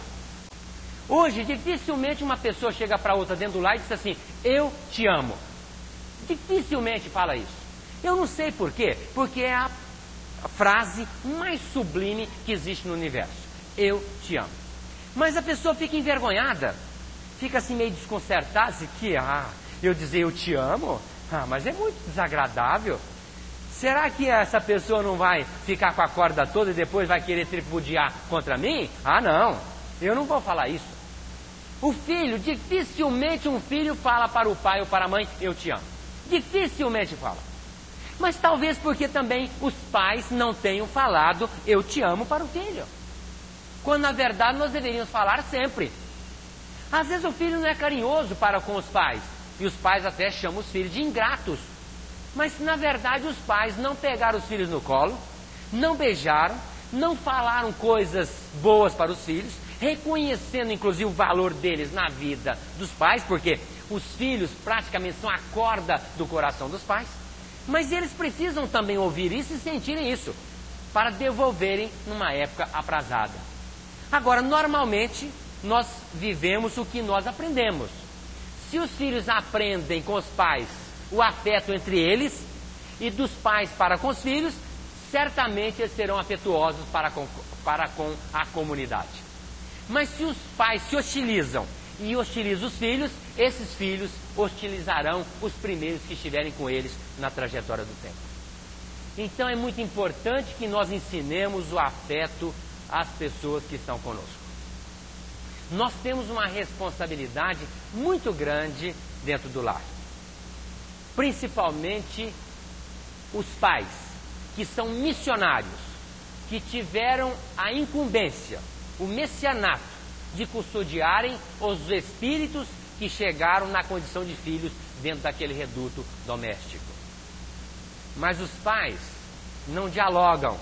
Hoje, dificilmente uma pessoa chega para outra dentro do lar e diz assim, eu te amo. Dificilmente fala isso. Eu não sei por quê, porque é a frase mais sublime que existe no universo. Eu te amo. Mas a pessoa fica envergonhada, fica assim meio desconcertada, assim, que, ah, eu dizer eu te amo? Ah, mas é muito desagradável. Será que essa pessoa não vai ficar com a corda toda e depois vai querer tripudiar contra mim? Ah, não, eu não vou falar isso. O filho, dificilmente um filho fala para o pai ou para a mãe, eu te amo. Dificilmente fala. Mas talvez porque também os pais não tenham falado, eu te amo para o filho. Quando na verdade nós deveríamos falar sempre. Às vezes o filho não é carinhoso para com os pais. E os pais até chamam os filhos de ingratos. Mas na verdade os pais não pegaram os filhos no colo, não beijaram, não falaram coisas boas para os filhos, reconhecendo inclusive o valor deles na vida dos pais, porque os filhos praticamente são a corda do coração dos pais. Mas eles precisam também ouvir isso e sentirem isso, para devolverem numa época aprazada. Agora, normalmente, nós vivemos o que nós aprendemos. Se os filhos aprendem com os pais o afeto entre eles, e dos pais para com os filhos, certamente eles serão afetuosos para com, para com a comunidade. Mas se os pais se hostilizam e hostilizam os filhos, esses filhos hostilizarão os primeiros que estiverem com eles na trajetória do tempo. Então é muito importante que nós ensinemos o afeto às pessoas que estão conosco. Nós temos uma responsabilidade muito grande dentro do lar. Principalmente os pais, que são missionários, que tiveram a incumbência, o messianato, de custodiarem os espíritos que chegaram na condição de filhos dentro daquele reduto doméstico. Mas os pais não dialogam,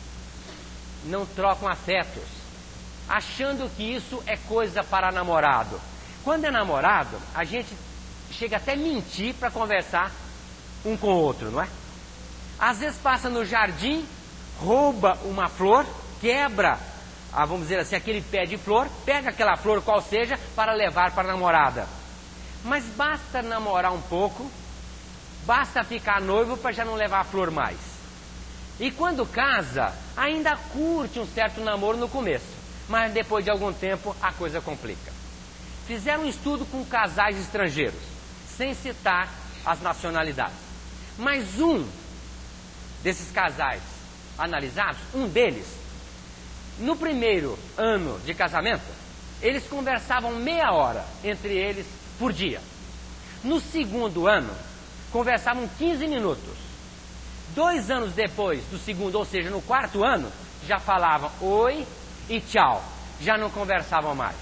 não trocam afetos, achando que isso é coisa para namorado. Quando é namorado, a gente chega até a mentir para conversar um com o outro, não é? Às vezes passa no jardim, rouba uma flor, quebra, ah, vamos dizer assim, aquele pé de flor, pega aquela flor qual seja para levar para a namorada. Mas basta namorar um pouco, basta ficar noivo para já não levar a flor mais. E quando casa, ainda curte um certo namoro no começo, mas depois de algum tempo a coisa complica. Fizeram um estudo com casais estrangeiros, sem citar as nacionalidades. Mas um desses casais analisados, um deles, no primeiro ano de casamento, eles conversavam meia hora entre eles por dia. No segundo ano, conversavam quinze minutos. Dois anos depois do segundo, ou seja, no quarto ano, já falavam oi e tchau. Já não conversavam mais.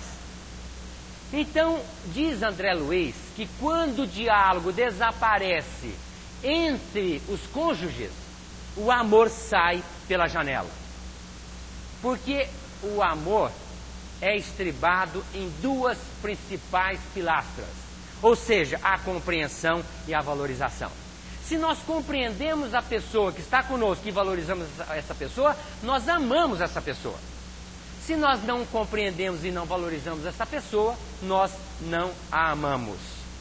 Então, diz André Luiz que quando o diálogo desaparece entre os cônjuges, o amor sai pela janela. Porque o amor é estribado em duas principais pilastras, ou seja, a compreensão e a valorização. Se nós compreendemos a pessoa que está conosco e valorizamos essa pessoa, nós amamos essa pessoa. Se nós não compreendemos e não valorizamos essa pessoa, nós não a amamos.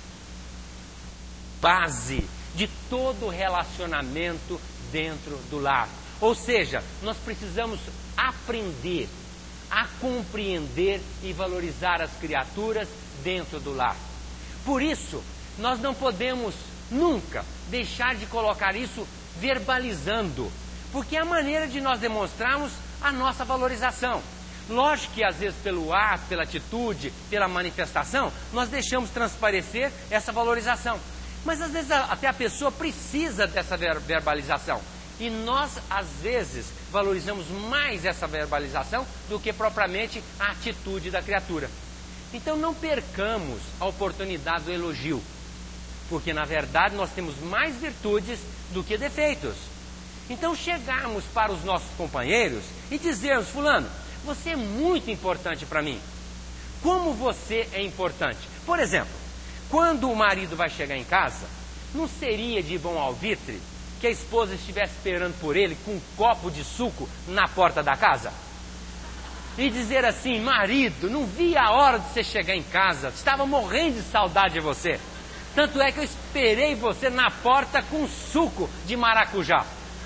Base de todo relacionamento dentro do lar. Ou seja, nós precisamos aprender a compreender e valorizar as criaturas dentro do lar. Por isso, nós não podemos nunca deixar de colocar isso verbalizando, porque é a maneira de nós demonstrarmos a nossa valorização. Lógico que às vezes pelo ato, pela atitude, pela manifestação, nós deixamos transparecer essa valorização. Mas às vezes até a pessoa precisa dessa verbalização. E nós, às vezes, valorizamos mais essa verbalização do que propriamente a atitude da criatura. Então não percamos a oportunidade do elogio, porque na verdade nós temos mais virtudes do que defeitos. Então chegarmos para os nossos companheiros e dizermos: fulano, você é muito importante para mim. Como você é importante? Por exemplo, quando o marido vai chegar em casa, não seria de bom alvitre que a esposa estivesse esperando por ele com um copo de suco na porta da casa? E dizer assim: marido, não vi a hora de você chegar em casa, estava morrendo de saudade de você. Tanto é que eu esperei você na porta com suco de maracujá.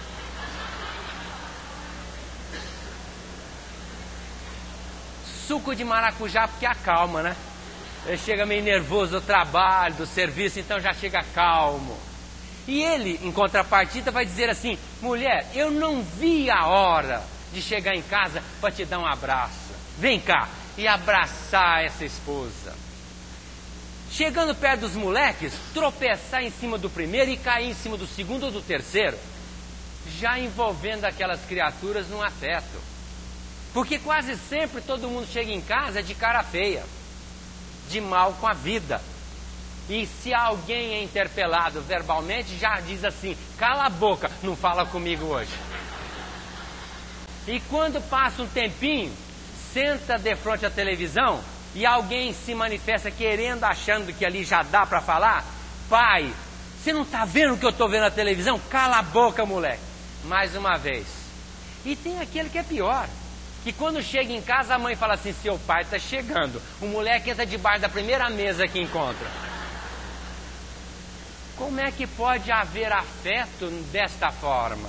Suco de maracujá porque acalma, né? Ele chega meio nervoso do trabalho, do serviço, então já chega calmo. E ele, em contrapartida, vai dizer assim: mulher, eu não vi a hora de chegar em casa para te dar um abraço. Vem cá, e abraçar essa esposa. Chegando perto dos moleques, tropeçar em cima do primeiro e cair em cima do segundo ou do terceiro, já envolvendo aquelas criaturas num afeto. Porque quase sempre todo mundo chega em casa de cara feia, de mal com a vida. E se alguém é interpelado verbalmente, já diz assim: cala a boca, não fala comigo hoje. E quando passa um tempinho, senta de frente à televisão e alguém se manifesta querendo, achando que ali já dá para falar: pai, você não está vendo o que eu estou vendo na televisão? Cala a boca, moleque. Mais uma vez. E tem aquele que é pior, que quando chega em casa a mãe fala assim: seu pai está chegando. O moleque entra debaixo da primeira mesa que encontra. Como é que pode haver afeto desta forma?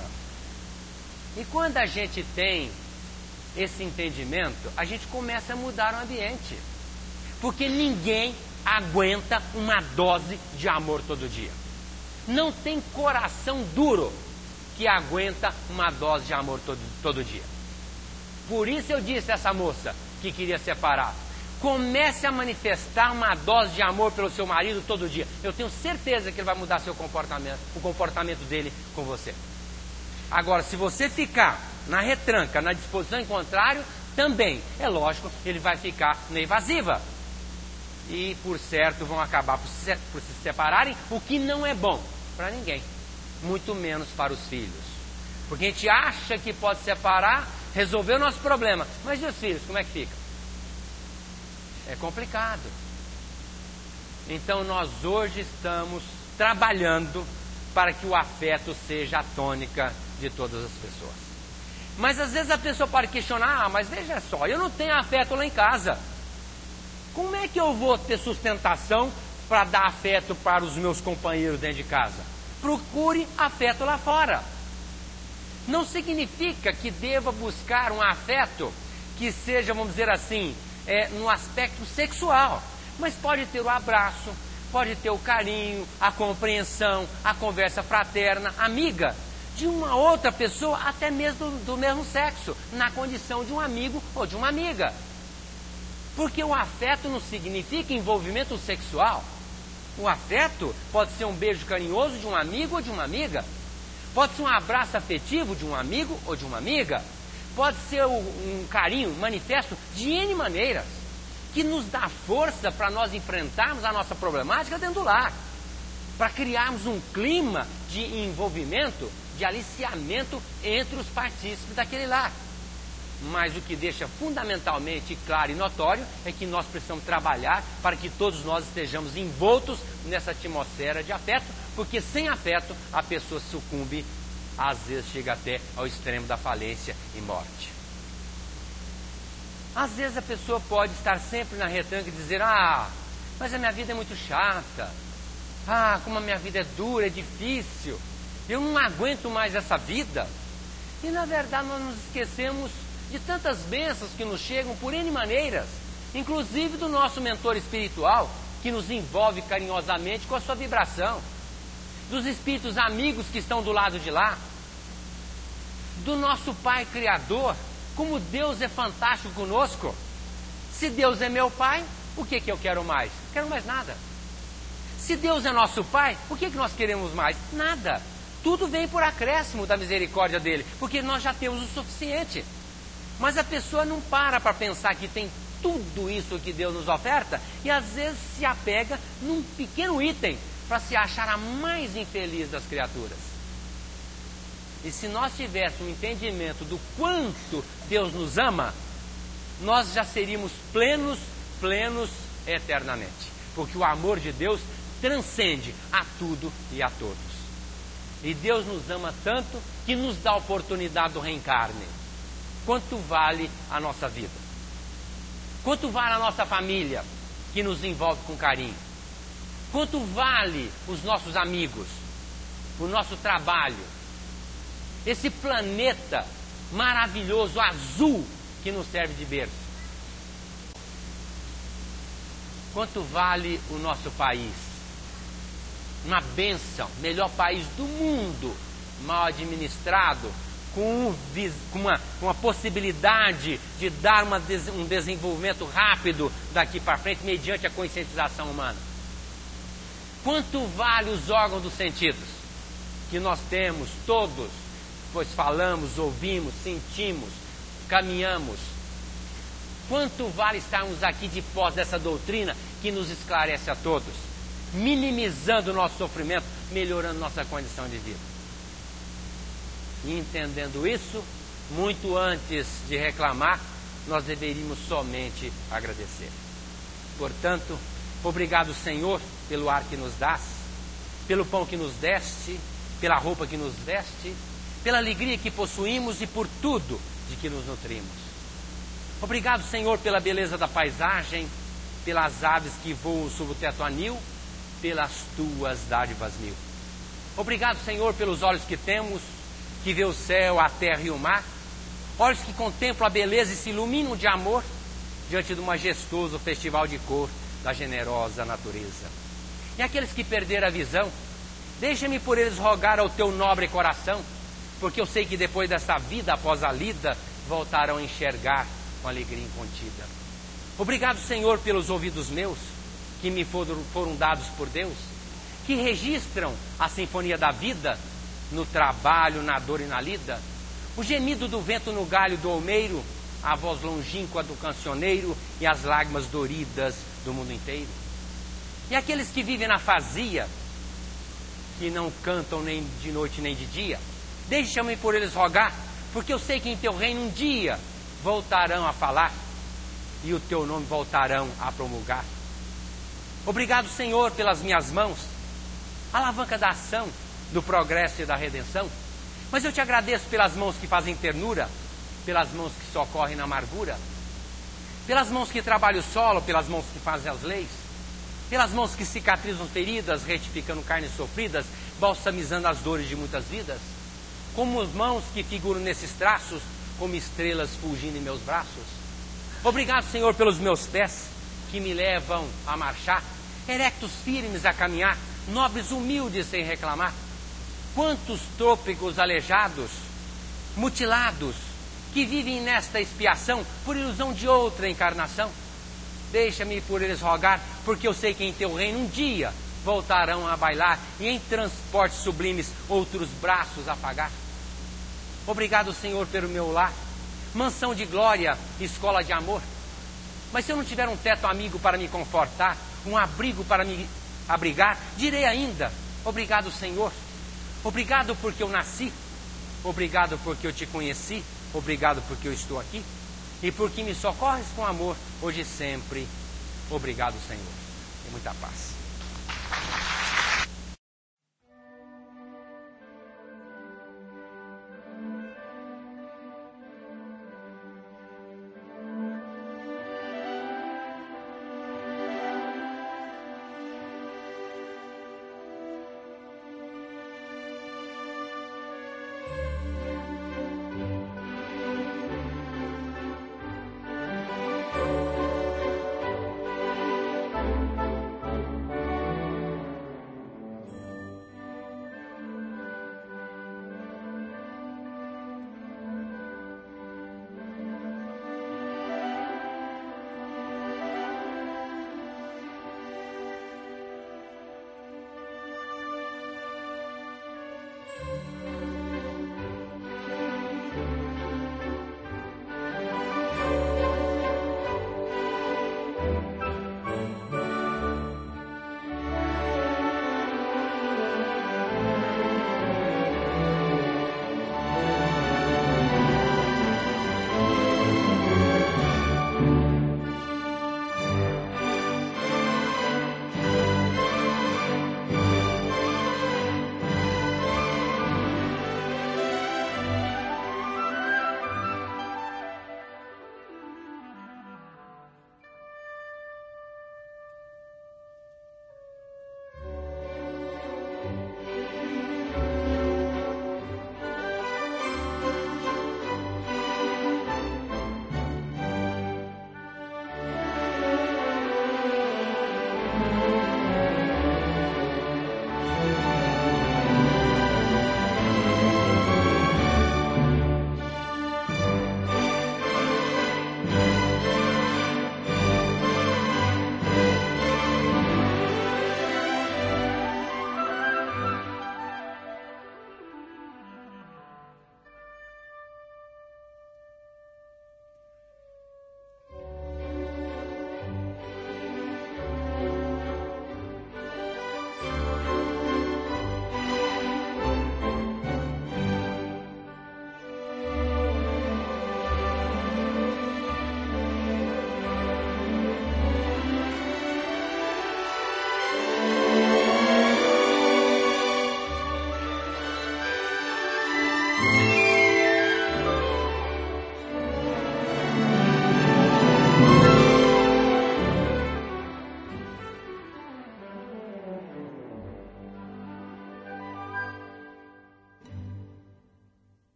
E quando a gente tem esse entendimento, a gente começa a mudar o ambiente. Porque ninguém aguenta uma dose de amor todo dia. Não tem coração duro que aguenta uma dose de amor todo, todo dia. Por isso eu disse a essa moça que queria separar: comece a manifestar uma dose de amor pelo seu marido todo dia. Eu tenho certeza que ele vai mudar seu comportamento, o comportamento dele com você. Agora, se você ficar na retranca, na disposição em contrário, também, é lógico, ele vai ficar na evasiva. E, por certo, vão acabar por se, por se separarem, o que não é bom para ninguém, muito menos para os filhos. Porque a gente acha que pode separar, resolver o nosso problema. Mas e os filhos, como é que fica? É complicado. Então nós hoje estamos trabalhando para que o afeto seja a tônica de todas as pessoas. Mas às vezes a pessoa pode questionar: ah, mas veja só, eu não tenho afeto lá em casa. Como é que eu vou ter sustentação para dar afeto para os meus companheiros dentro de casa? Procure afeto lá fora. Não significa que deva buscar um afeto que seja, vamos dizer assim, é, no aspecto sexual. Mas pode ter o abraço, pode ter o carinho, a compreensão, a conversa fraterna, amiga, de uma outra pessoa, até mesmo do, do mesmo sexo, na condição de um amigo ou de uma amiga. Porque o afeto não significa envolvimento sexual. O afeto pode ser um beijo carinhoso de um amigo ou de uma amiga. Pode ser um abraço afetivo de um amigo ou de uma amiga. Pode ser um carinho manifesto de N maneiras, que nos dá força para nós enfrentarmos a nossa problemática dentro do lar, para criarmos um clima de envolvimento, de aliciamento entre os partícipes daquele lar. Mas o que deixa fundamentalmente claro e notório é que nós precisamos trabalhar para que todos nós estejamos envoltos nessa atmosfera de afeto, porque sem afeto a pessoa sucumbe, às vezes chega até ao extremo da falência e morte. Às vezes a pessoa pode estar sempre na retranca e dizer: ah, mas a minha vida é muito chata, ah, como a minha vida é dura, é difícil, eu não aguento mais essa vida. E na verdade nós nos esquecemos de tantas bênçãos que nos chegam por N maneiras, inclusive do nosso mentor espiritual, que nos envolve carinhosamente com a sua vibração, dos espíritos amigos que estão do lado de lá, do nosso Pai Criador. Como Deus é fantástico conosco. Se Deus é meu Pai, o que, que eu quero mais? Não quero mais nada. Se Deus é nosso Pai, o que, que nós queremos mais? Nada. Tudo vem por acréscimo da misericórdia dele, porque nós já temos o suficiente. Mas a pessoa não para para pensar que tem tudo isso que Deus nos oferta e às vezes se apega num pequeno item para se achar a mais infeliz das criaturas. E se nós tivéssemos um entendimento do quanto Deus nos ama, nós já seríamos plenos, plenos eternamente. Porque o amor de Deus transcende a tudo e a todos. E Deus nos ama tanto que nos dá a oportunidade do reencarne. Quanto vale a nossa vida? Quanto vale a nossa família, que nos envolve com carinho? Quanto vale os nossos amigos, o nosso trabalho, esse planeta maravilhoso, azul, que nos serve de berço? Quanto vale o nosso país? Uma bênção, melhor país do mundo, mal administrado, com, com, uma, com uma possibilidade de dar uma, um desenvolvimento rápido daqui para frente, mediante a conscientização humana. Quanto vale os órgãos dos sentidos que nós temos todos, pois falamos, ouvimos, sentimos, caminhamos? Quanto vale estarmos aqui de posse dessa doutrina que nos esclarece a todos? minimizando o nosso sofrimento, melhorando nossa condição de vida. E entendendo isso, muito antes de reclamar, nós deveríamos somente agradecer. Portanto, obrigado, Senhor, pelo ar que nos dás, pelo pão que nos deste, pela roupa que nos veste, pela alegria que possuímos e por tudo de que nos nutrimos. Obrigado, Senhor, pela beleza da paisagem, pelas aves que voam sob o teto anil, pelas tuas dádivas mil. Obrigado, Senhor, pelos olhos que temos, que vê o céu, a terra e o mar, olhos que contemplam a beleza e se iluminam de amor diante do majestoso festival de cor da generosa natureza. E aqueles que perderam a visão, deixa-me por eles rogar ao teu nobre coração, porque eu sei que depois dessa vida após a lida, voltarão a enxergar com alegria incontida. Obrigado, Senhor, pelos ouvidos meus, que me foram, foram dados por Deus, que registram a sinfonia da vida, no trabalho, na dor e na lida, o gemido do vento no galho do olmeiro, a voz longínqua do cancioneiro e as lágrimas doridas do mundo inteiro. E aqueles que vivem na fazia, que não cantam nem de noite nem de dia, deixa-me por eles rogar, porque eu sei que em teu reino um dia voltarão a falar e o teu nome voltarão a promulgar. Obrigado, Senhor, pelas minhas mãos, alavanca da ação, do progresso e da redenção. Mas eu te agradeço pelas mãos que fazem ternura, pelas mãos que socorrem na amargura, pelas mãos que trabalham o solo, pelas mãos que fazem as leis, pelas mãos que cicatrizam feridas, retificando carnes sofridas, balsamizando as dores de muitas vidas, como as mãos que figuram nesses traços, como estrelas fulgindo em meus braços. Obrigado, Senhor, pelos meus pés, que me levam a marchar, erectos firmes a caminhar, nobres humildes sem reclamar. Quantos trópicos aleijados, mutilados, que vivem nesta expiação por ilusão de outra encarnação. Deixa-me por eles rogar, porque eu sei que em teu reino um dia voltarão a bailar e em transportes sublimes outros braços afagar. Obrigado, Senhor, pelo meu lar, mansão de glória, escola de amor. Mas se eu não tiver um teto amigo para me confortar, um abrigo para me abrigar, direi ainda, obrigado, Senhor. Obrigado porque eu nasci, obrigado porque eu te conheci, obrigado porque eu estou aqui e porque me socorres com amor, hoje e sempre. Obrigado, Senhor. E muita paz.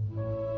Deus.